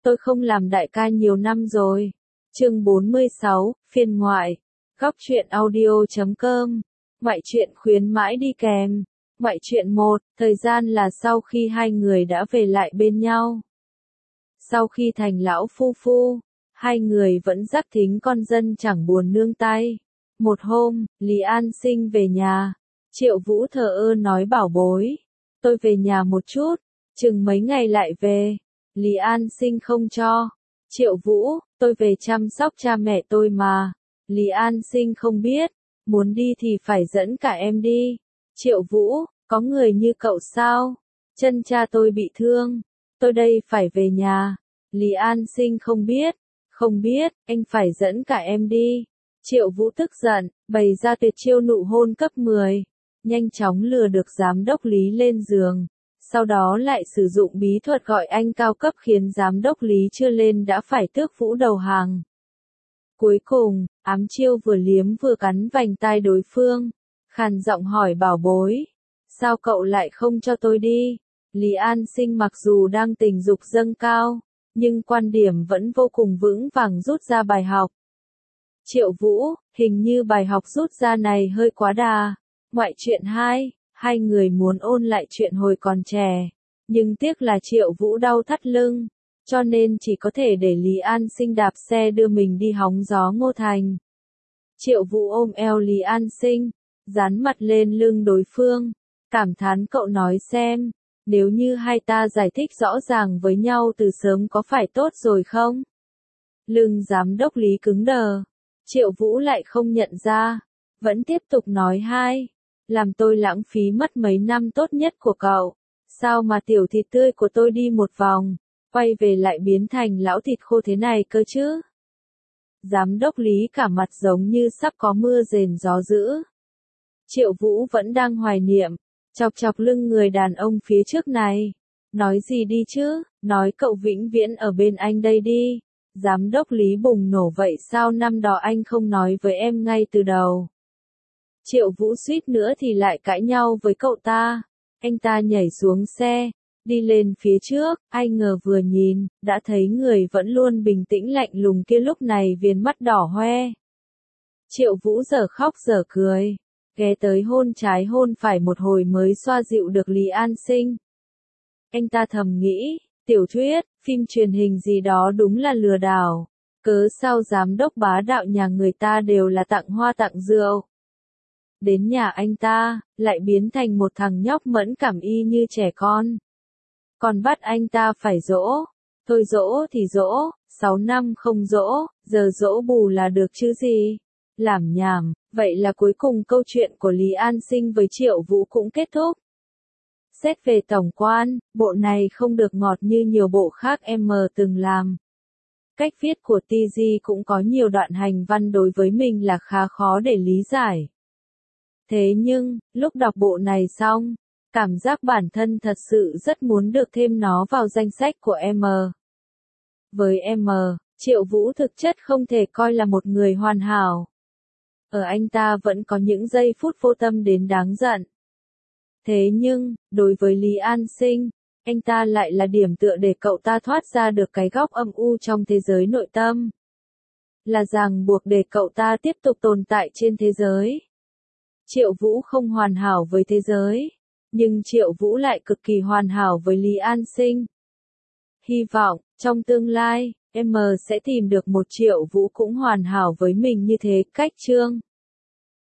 tôi không làm đại ca nhiều năm rồi. Chương 46, phiên ngoại. Góc truyện audio.com. Ngoại truyện khuyến mãi đi kèm. Ngoại truyện 1, thời gian là sau khi hai người đã về lại bên nhau. Sau khi thành lão phu phu, hai người vẫn dắt thính con dân chẳng buồn nương tay. Một hôm, Lý An Sinh về nhà. Triệu Vũ thờ ơ nói bảo bối. Tôi về nhà một chút, chừng mấy ngày lại về. Lý An Sinh không cho. Triệu Vũ, tôi về chăm sóc cha mẹ tôi mà. Lý An Sinh không biết, muốn đi thì phải dẫn cả em đi. Triệu Vũ, có người như cậu sao? Chân cha tôi bị thương, tôi đây phải về nhà. Lý An Sinh không biết, anh phải dẫn cả em đi. Triệu Vũ tức giận, bày ra tuyệt chiêu nụ hôn cấp 10, nhanh chóng lừa được giám đốc Lý lên giường. Sau đó lại sử dụng bí thuật gọi anh cao cấp khiến giám đốc Lý chưa lên đã phải tước Vũ đầu hàng. Cuối cùng, ám chiêu vừa liếm vừa cắn vành tai đối phương, khàn giọng hỏi bảo bối. Sao cậu lại không cho tôi đi? Lý An Sinh mặc dù đang tình dục dâng cao, nhưng quan điểm vẫn vô cùng vững vàng rút ra bài học. Triệu Vũ, hình như bài học rút ra này hơi quá đà. Ngoại truyện 2, hai người muốn ôn lại chuyện hồi còn trẻ, nhưng tiếc là Triệu Vũ đau thắt lưng, cho nên chỉ có thể để Lý An Sinh đạp xe đưa mình đi hóng gió Ngô Thành. Triệu Vũ ôm eo Lý An Sinh, dán mặt lên lưng đối phương, cảm thán cậu nói xem, nếu như hai ta giải thích rõ ràng với nhau từ sớm có phải tốt rồi không? Lưng giám đốc Lý cứng đờ, Triệu Vũ lại không nhận ra, vẫn tiếp tục nói làm tôi lãng phí mất mấy năm tốt nhất của cậu, sao mà tiểu thịt tươi của tôi đi một vòng, quay về lại biến thành lão thịt khô thế này cơ chứ? Giám đốc Lý cả mặt giống như sắp có mưa rền gió dữ. Triệu Vũ vẫn đang hoài niệm, chọc chọc lưng người đàn ông phía trước này. Nói gì đi chứ, nói cậu vĩnh viễn ở bên anh đây đi. Giám đốc Lý bùng nổ vậy sao năm đó anh không nói với em ngay từ đầu? Triệu Vũ suýt nữa thì lại cãi nhau với cậu ta. Anh ta nhảy xuống xe, đi lên phía trước, ai ngờ vừa nhìn, đã thấy người vẫn luôn bình tĩnh lạnh lùng kia lúc này viền mắt đỏ hoe. Triệu Vũ giờ khóc giờ cười, ghé tới hôn trái hôn phải một hồi mới xoa dịu được Lý An Sinh. Anh ta thầm nghĩ, tiểu thuyết, phim truyền hình gì đó đúng là lừa đảo, cớ sao giám đốc bá đạo nhà người ta đều là tặng hoa tặng rượu. Đến nhà anh ta, lại biến thành một thằng nhóc mẫn cảm y như trẻ con. Còn bắt anh ta phải dỗ, thôi dỗ thì dỗ, 6 năm không dỗ, giờ dỗ bù là được chứ gì. Làm nhảm, vậy là cuối cùng câu chuyện của Lý An Sinh với Triệu Vũ cũng kết thúc. Xét về tổng quan, bộ này không được ngọt như nhiều bộ khác em từng làm. Cách viết của TG cũng có nhiều đoạn hành văn đối với mình là khá khó để lý giải. Thế nhưng, lúc đọc bộ này xong, cảm giác bản thân thật sự rất muốn được thêm nó vào danh sách của em. Với em, Triệu Vũ thực chất không thể coi là một người hoàn hảo. Ở anh ta vẫn có những giây phút vô tâm đến đáng giận. Thế nhưng, đối với Lý An Sinh, anh ta lại là điểm tựa để cậu ta thoát ra được cái góc âm u trong thế giới nội tâm. Là ràng buộc để cậu ta tiếp tục tồn tại trên thế giới. Triệu Vũ không hoàn hảo với thế giới, nhưng Triệu Vũ lại cực kỳ hoàn hảo với Lý An Sinh. Hy vọng, trong tương lai, em sẽ tìm được một Triệu Vũ cũng hoàn hảo với mình như thế. Cách chương